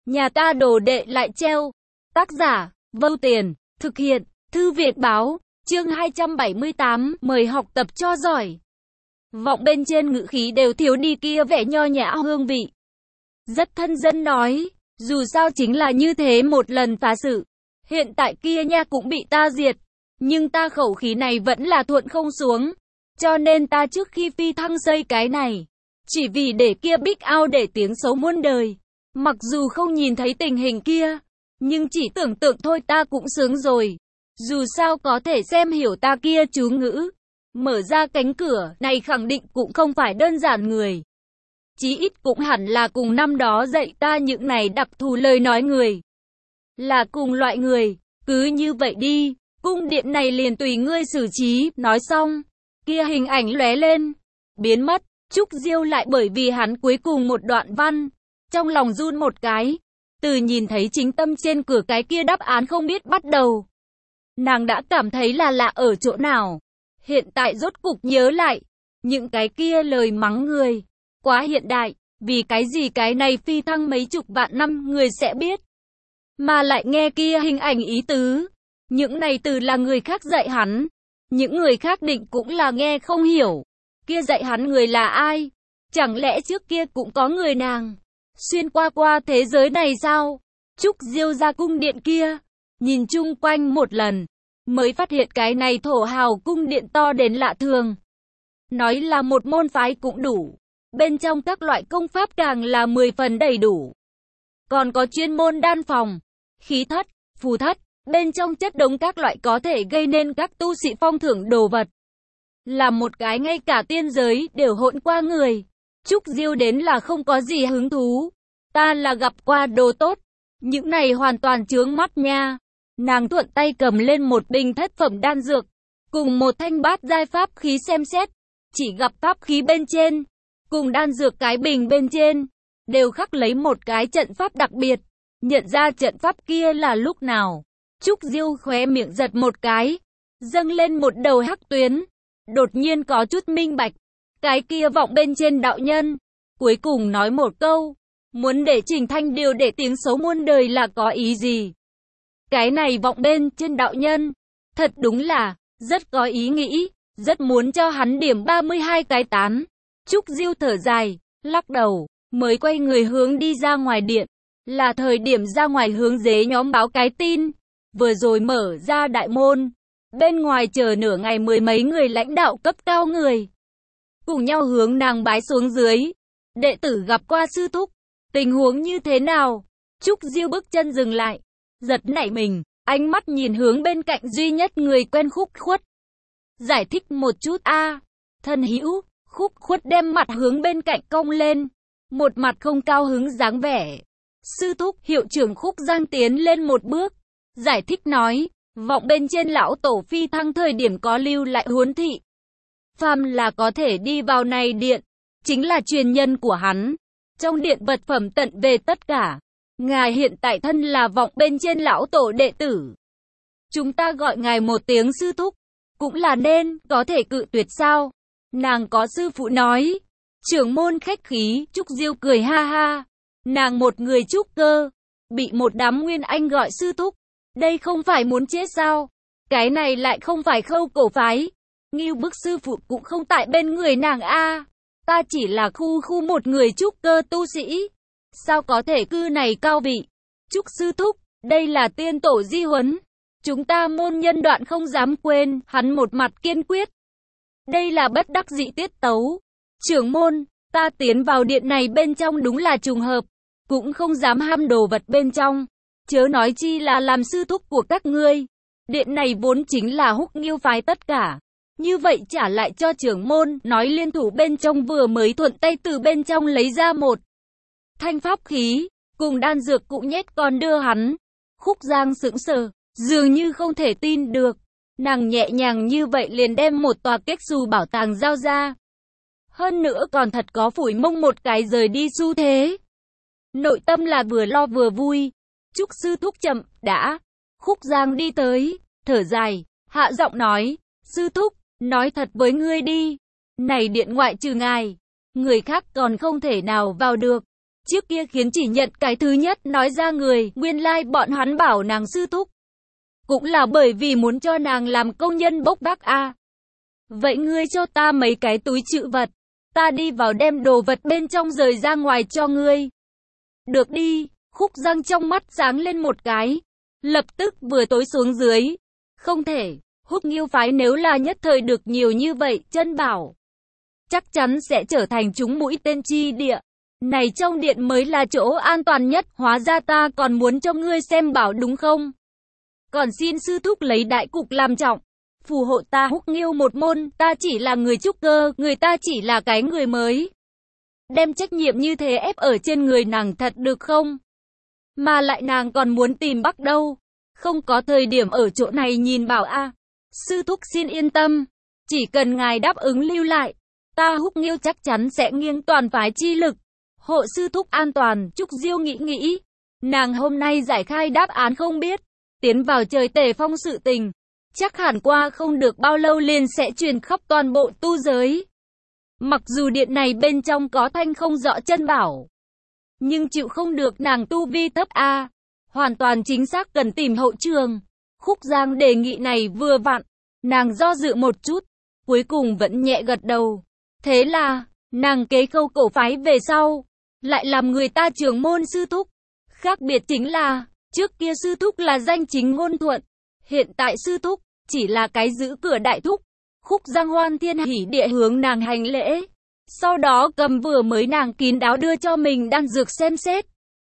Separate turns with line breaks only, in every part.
Nhà ta đồ đệ lại treo. Tác giả, Vâu Tiền, thực hiện, Thư Viện Báo, chương 278, mời học tập cho giỏi. Vọng bên trên ngữ khí đều thiếu đi kia vẻ nho nhã hương vị. Rất thân dân nói, dù sao chính là như thế một lần phá sự. Hiện tại kia nha cũng bị ta diệt, nhưng ta khẩu khí này vẫn là thuận không xuống. Cho nên ta trước khi phi thăng xây cái này, chỉ vì để kia bích ao để tiếng xấu muôn đời. Mặc dù không nhìn thấy tình hình kia, nhưng chỉ tưởng tượng thôi ta cũng sướng rồi. Dù sao có thể xem hiểu ta kia chú ngữ. Mở ra cánh cửa này khẳng định cũng không phải đơn giản người. Chí ít cũng hẳn là cùng năm đó dạy ta những này đặc thù lời nói người. Là cùng loại người, cứ như vậy đi, cung điện này liền tùy ngươi xử trí. Nói xong, kia hình ảnh lóe lên, biến mất. Trúc Diêu lại bởi vì hắn cuối cùng một đoạn văn, trong lòng run một cái. Từ nhìn thấy chính tâm trên cửa cái kia đáp án không biết bắt đầu, nàng đã cảm thấy là lạ ở chỗ nào. Hiện tại rốt cục nhớ lại, những cái kia lời mắng người, quá hiện đại, vì cái gì cái này phi thăng mấy chục vạn năm người sẽ biết. Mà lại nghe kia hình ảnh ý tứ, những này từ là người khác dạy hắn, những người khác định cũng là nghe không hiểu. Kia dạy hắn người là ai? Chẳng lẽ trước kia cũng có người nàng xuyên qua thế giới này sao? Trúc Diêu ra cung điện kia, nhìn chung quanh một lần, mới phát hiện cái này thổ hào cung điện to đến lạ thường. Nói là một môn phái cũng đủ, bên trong các loại công pháp càng là 10 phần đầy đủ. Còn có chuyên môn đan phòng, khí thất, phù thất, bên trong chất đống các loại có thể gây nên các tu sĩ phong thưởng đồ vật. Là một cái ngay cả tiên giới đều hỗn qua người. Trúc Diêu đến là không có gì hứng thú. Ta là gặp qua đồ tốt, những này hoàn toàn chướng mắt nha. Nàng thuận tay cầm lên một bình thất phẩm đan dược, cùng một thanh bát giai pháp khí xem xét. Chỉ gặp pháp khí bên trên, cùng đan dược cái bình bên trên, đều khắc lấy một cái trận pháp đặc biệt. Nhận ra trận pháp kia là lúc nào, Trúc Diêu khóe miệng giật một cái, dâng lên một đầu hắc tuyến. Đột nhiên có chút minh bạch, cái kia vọng bên trên đạo nhân, cuối cùng nói một câu, muốn để Trình Thanh Điều để tiếng xấu muôn đời là có ý gì? Cái này vọng bên trên đạo nhân, thật đúng là, rất có ý nghĩ, rất muốn cho hắn điểm 32 cái tán. Trúc Diêu thở dài, lắc đầu, mới quay người hướng đi ra ngoài điện, là thời điểm ra ngoài hướng dế nhóm báo cái tin, vừa rồi mở ra đại môn. Bên ngoài chờ nửa ngày mười mấy người lãnh đạo cấp cao người, cùng nhau hướng nàng bái xuống dưới. Đệ tử gặp qua sư thúc, tình huống như thế nào? Trúc Diêu bước chân dừng lại, giật nảy mình, ánh mắt nhìn hướng bên cạnh duy nhất người quen Khúc Khuất. Giải thích một chút a. Thân hữu, Khúc Khuất đem mặt hướng bên cạnh cong lên, một mặt không cao hứng dáng vẻ. Sư thúc, hiệu trưởng Khúc Giang tiến lên một bước, giải thích nói. Vọng bên trên lão tổ phi thăng thời điểm có lưu lại huấn thị. Phàm là có thể đi vào này điện, chính là truyền nhân của hắn. Trong điện vật phẩm tận về tất cả. Ngài hiện tại thân là vọng bên trên lão tổ đệ tử. Chúng ta gọi ngài một tiếng sư thúc, cũng là nên, có thể cự tuyệt sao? Nàng có sư phụ nói. Trưởng môn khách khí, Trúc Diêu cười ha ha. Nàng một người trúc cơ, bị một đám nguyên anh gọi sư thúc. Đây không phải muốn chết sao? Cái này lại không phải Khâu cổ phái. Ngưu Bức sư phụ cũng không tại bên người nàng a. Ta chỉ là khu một người trúc cơ tu sĩ. Sao có thể cư này cao vị? Trúc sư thúc, đây là tiên tổ di huấn. Chúng ta môn nhân đoạn không dám quên, hắn một mặt kiên quyết. Đây là bất đắc dĩ tiết tấu. Trưởng môn, ta tiến vào điện này bên trong đúng là trùng hợp. Cũng không dám ham đồ vật bên trong. Chớ nói chi là làm sư thúc của các ngươi. Điện này vốn chính là Húc Nghiêu phái tất cả. Như vậy trả lại cho trưởng môn, nói liên thủ bên trong vừa mới thuận tay từ bên trong lấy ra một thanh pháp khí, cùng đan dược cũng nhét còn đưa hắn. Khúc Giang sững sờ, dường như không thể tin được. Nàng nhẹ nhàng như vậy liền đem một tòa kết xù bảo tàng giao ra. Hơn nữa còn thật có phủi mông một cái rời đi xu thế. Nội tâm là vừa lo vừa vui. Trúc sư thúc chậm, đã. Khúc Giang đi tới, thở dài, hạ giọng nói, sư thúc, nói thật với ngươi đi. Này điện ngoại trừ ngài, người khác còn không thể nào vào được. Trước kia khiến chỉ nhận cái thứ nhất nói ra người, nguyên lai bọn hắn bảo nàng sư thúc. Cũng là bởi vì muốn cho nàng làm công nhân bốc vác a. Vậy ngươi cho ta mấy cái túi trữ vật, ta đi vào đem đồ vật bên trong rời ra ngoài cho ngươi. Được đi, Khúc Giang trong mắt sáng lên một cái, lập tức vừa tối xuống dưới. Không thể, Húc Nghiêu phái nếu là nhất thời được nhiều như vậy, chân bảo chắc chắn sẽ trở thành chúng mũi tên chi địa. Này trong điện mới là chỗ an toàn nhất, hóa ra ta còn muốn cho ngươi xem bảo đúng không? Còn xin sư thúc lấy đại cục làm trọng, phù hộ ta Húc Nghiêu một môn, ta chỉ là người trúc cơ, người ta chỉ là cái người mới. Đem trách nhiệm như thế ép ở trên người nàng thật được không? Mà lại nàng còn muốn tìm Bắc đâu? Không có thời điểm ở chỗ này nhìn bảo a. Sư thúc xin yên tâm, chỉ cần ngài đáp ứng lưu lại, ta Húc Nghiêu chắc chắn sẽ nghiêng toàn phái chi lực, hộ sư thúc an toàn. Trúc Diêu nghĩ, nàng hôm nay giải khai đáp án không biết, tiến vào trời Tề Phong sự tình, chắc hẳn qua không được bao lâu liền sẽ truyền khắp toàn bộ tu giới. Mặc dù điện này bên trong có thanh không rõ chân bảo, nhưng chịu không được nàng tu vi thấp a, hoàn toàn chính xác cần tìm hậu trường. Khúc Giang đề nghị này vừa vặn, nàng do dự một chút, cuối cùng vẫn nhẹ gật đầu. Thế là, nàng kế khâu cổ phái về sau, lại làm người ta trưởng môn sư thúc. Khác biệt chính là, trước kia sư thúc là danh chính ngôn thuận, hiện tại sư thúc chỉ là cái giữ cửa đại thúc. Khúc Giang hoan thiên hỉ địa hướng nàng hành lễ, sau đó cầm vừa mới nàng kín đáo đưa cho mình đan dược xem xét.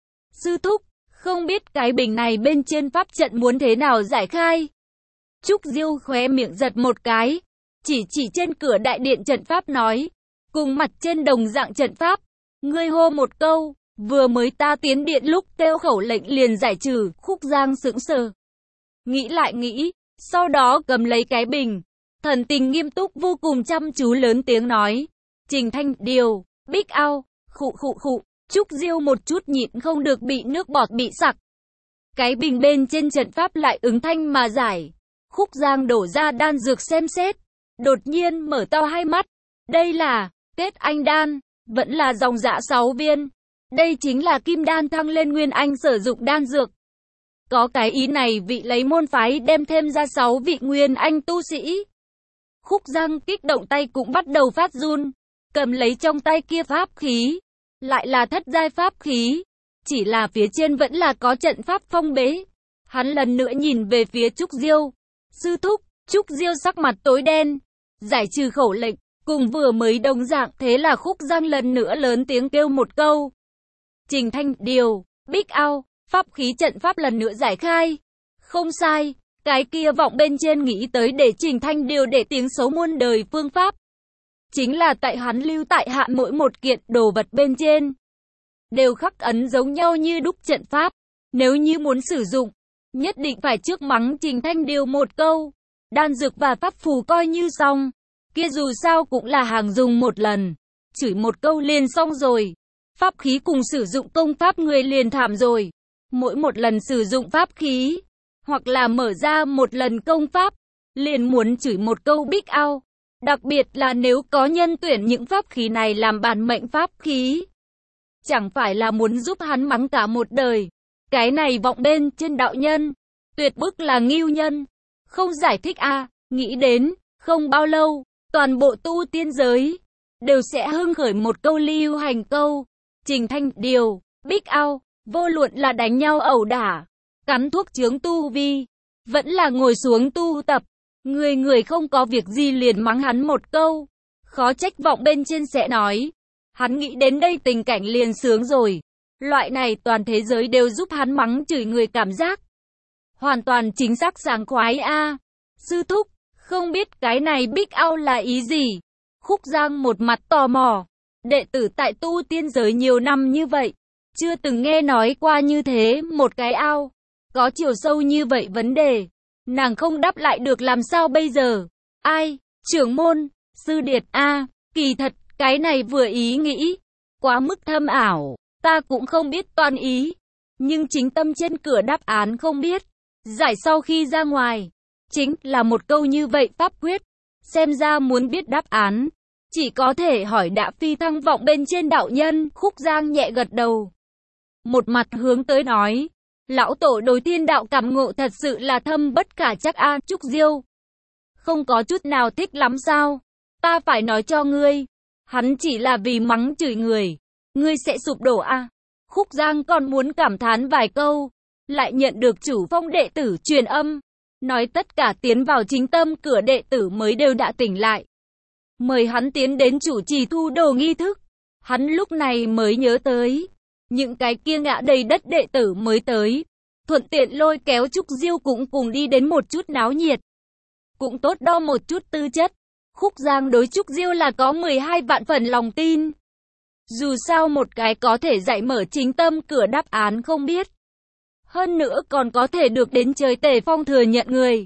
Sư thúc, không biết cái bình này bên trên pháp trận muốn thế nào giải khai? Trúc Diêu khóe miệng giật một cái, chỉ trên cửa đại điện trận pháp nói, cùng mặt trên đồng dạng trận pháp, ngươi hô một câu, vừa mới ta tiến điện lúc kêu khẩu lệnh liền giải trừ. Khúc Giang sững sờ, nghĩ lại nghĩ, sau đó cầm lấy cái bình, thần tình nghiêm túc vô cùng chăm chú lớn tiếng nói, Trình Thanh Điều, Bích Ao, khụ. Trúc Diêu một chút nhịn không được bị nước bọt bị sặc. Cái bình bên trên trận pháp lại ứng thanh mà giải. Khúc Giang đổ ra đan dược xem xét, đột nhiên mở to hai mắt. Đây là Kết Anh đan, vẫn là dòng dạ 6 viên. Đây chính là kim đan thăng lên nguyên anh sử dụng đan dược. Có cái ý này vị lấy môn phái đem thêm ra 6 vị nguyên anh tu sĩ. Khúc Giang kích động tay cũng bắt đầu phát run, cầm lấy trong tay kia pháp khí, lại là thất giai pháp khí, chỉ là phía trên vẫn là có trận pháp phong bế. Hắn lần nữa nhìn về phía Trúc Diêu. Sư thúc. Trúc Diêu sắc mặt tối đen, giải trừ khẩu lệnh, cùng vừa mới đồng dạng. Thế là Khúc Giang lần nữa lớn tiếng kêu một câu, Trình Thanh Điều, Bích Ao, pháp khí trận pháp lần nữa giải khai. Không sai, cái kia vọng bên trên nghĩ tới để Trình Thanh Điều để tiếng xấu muôn đời phương pháp, chính là tại hắn lưu tại hạ mỗi một kiện đồ vật bên trên đều khắc ấn giống nhau như đúc trận pháp. Nếu như muốn sử dụng, nhất định phải trước mắng Trình Thanh Điều một câu, đan dược và pháp phù coi như xong. Kia dù sao cũng là hàng dùng một lần, chửi một câu liền xong rồi. Pháp khí cùng sử dụng công pháp người liền thảm rồi. Mỗi một lần sử dụng pháp khí, hoặc là mở ra một lần công pháp, liền muốn chửi một câu Bích Ao. Đặc biệt là nếu có nhân tuyển những pháp khí này làm bản mệnh pháp khí, chẳng phải là muốn giúp hắn mắng cả một đời. Cái này vọng bên trên đạo nhân, tuyệt bức là ngưu nhân. Không giải thích a, nghĩ đến, không bao lâu, toàn bộ tu tiên giới đều sẽ hưng khởi một câu lưu hành câu, Trình Thanh Điều, Bích Ao, vô luận là đánh nhau ẩu đả, cắn thuốc chướng tu vi, vẫn là ngồi xuống tu tập, người không có việc gì liền mắng hắn một câu. Khó trách vọng bên trên sẽ nói, hắn nghĩ đến đây tình cảnh liền sướng rồi. Loại này toàn thế giới đều giúp hắn mắng chửi người cảm giác hoàn toàn chính xác sảng khoái a. Sư thúc, không biết cái này Bích Ao là ý gì? Khúc Giang một mặt tò mò, đệ tử tại tu tiên giới nhiều năm như vậy, chưa từng nghe nói qua như thế một cái ao, có chiều sâu như vậy vấn đề. Nàng không đáp lại được làm sao bây giờ? Ai? Trưởng môn, sư điệt a, kỳ thật, cái này vừa ý nghĩ, quá mức thâm ảo, ta cũng không biết toàn ý, nhưng chính tâm trên cửa đáp án không biết. Giải sau khi ra ngoài, chính là một câu như vậy pháp quyết, xem ra muốn biết đáp án, Chỉ có thể hỏi đã phi thăng vọng bên trên đạo nhân. Khúc Giang nhẹ gật đầu. Một mặt hướng tới nói. Lão tổ đối tiên đạo cảm ngộ thật sự là thâm bất khả trắc a. Trúc Diêu không có chút nào thích lắm sao? Ta phải nói cho ngươi. Hắn chỉ là vì mắng chửi người. Ngươi sẽ sụp đổ a. Khúc Giang còn muốn cảm thán vài câu. Lại nhận được chủ phong đệ tử truyền âm. Nói tất cả tiến vào chính tâm cửa đệ tử mới đều đã tỉnh lại. Mời hắn tiến đến chủ trì thu đồ nghi thức. Hắn lúc này mới nhớ tới. Những cái kia ngã đầy đất đệ tử mới tới. Thuận tiện lôi kéo Trúc Diêu cũng cùng đi đến một chút náo nhiệt. Cũng tốt đo một chút tư chất. Khúc Giang đối Trúc Diêu là có 12 vạn phần lòng tin. Dù sao một cái có thể dạy mở chính tâm cửa đáp án không biết. Hơn nữa còn có thể được đến trời Tề Phong thừa nhận người.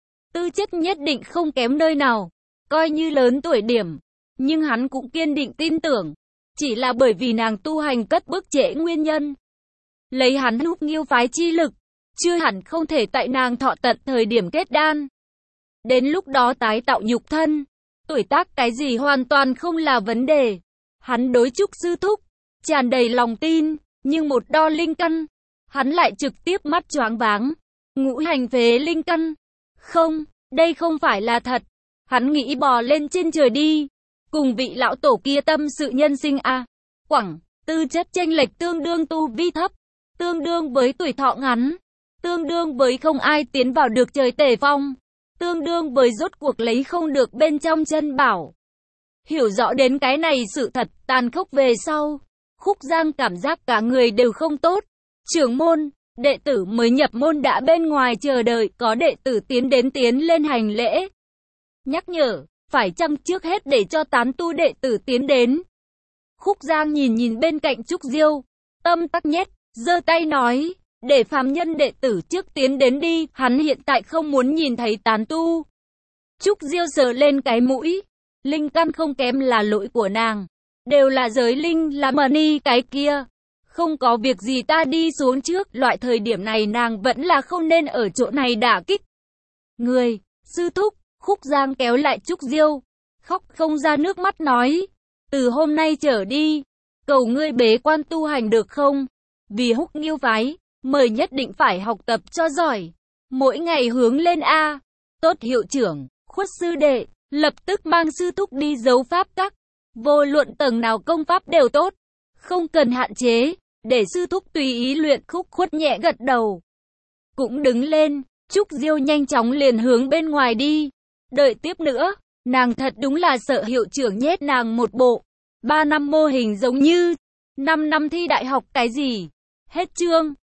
Tư chất nhất định không kém nơi nào. Coi như lớn tuổi điểm. Nhưng hắn cũng kiên định tin tưởng. Chỉ là bởi vì nàng tu hành cất bước trễ nguyên nhân. Lấy hắn Húc Nghiêu phái chi lực. Chưa hẳn không thể tại nàng thọ tận thời điểm kết đan. Đến lúc đó tái tạo nhục thân. Tuổi tác cái gì hoàn toàn không là vấn đề. Hắn đối Trúc sư thúc. Tràn đầy lòng tin. Nhưng một đo linh căn. Hắn lại trực tiếp mắt choáng váng. Ngũ hành phế linh căn. Không, đây không phải là thật. Hắn nghĩ bò lên trên trời đi. Cùng vị lão tổ kia tâm sự nhân sinh a. Quẳng, tư chất chênh lệch tương đương tu vi thấp. Tương đương với tuổi thọ ngắn. Tương đương với không ai tiến vào được trời Tề Phong. Tương đương với rốt cuộc lấy không được bên trong chân bảo. Hiểu rõ đến cái này sự thật tàn khốc về sau. Khúc Giang cảm giác cả người đều không tốt. Trưởng môn, đệ tử mới nhập môn đã bên ngoài chờ đợi, có đệ tử tiến lên hành lễ. Nhắc nhở, phải chăng trước hết để cho tán tu đệ tử tiến đến. Khúc Giang nhìn bên cạnh Trúc Diêu, tâm tắc nhét, giơ tay nói, để phàm nhân đệ tử trước tiến đến đi, hắn hiện tại không muốn nhìn thấy tán tu. Trúc Diêu sờ lên cái mũi, linh căn không kém là lỗi của nàng, đều là giới linh là money cái kia. Không có việc gì ta đi xuống trước, loại thời điểm này nàng vẫn là không nên ở chỗ này đả kích. Người, sư thúc, Khúc Giang kéo lại Trúc Diêu, khóc không ra nước mắt nói, từ hôm nay trở đi, cầu ngươi bế quan tu hành được không? Vì Húc Nghiêu phái, mời nhất định phải học tập cho giỏi, mỗi ngày hướng lên a. Tốt hiệu trưởng, Khuất sư đệ, lập tức mang sư thúc đi giấu pháp các, vô luận tầng nào công pháp đều tốt. Không cần hạn chế, để sư thúc tùy ý luyện. Khúc Khuất nhẹ gật đầu. Cũng đứng lên, Trúc Diêu nhanh chóng liền hướng bên ngoài đi. Đợi tiếp nữa, nàng thật đúng là sợ hiệu trưởng nhét nàng một bộ. 3 năm mô hình giống như 5 năm thi đại học cái gì. Hết chương.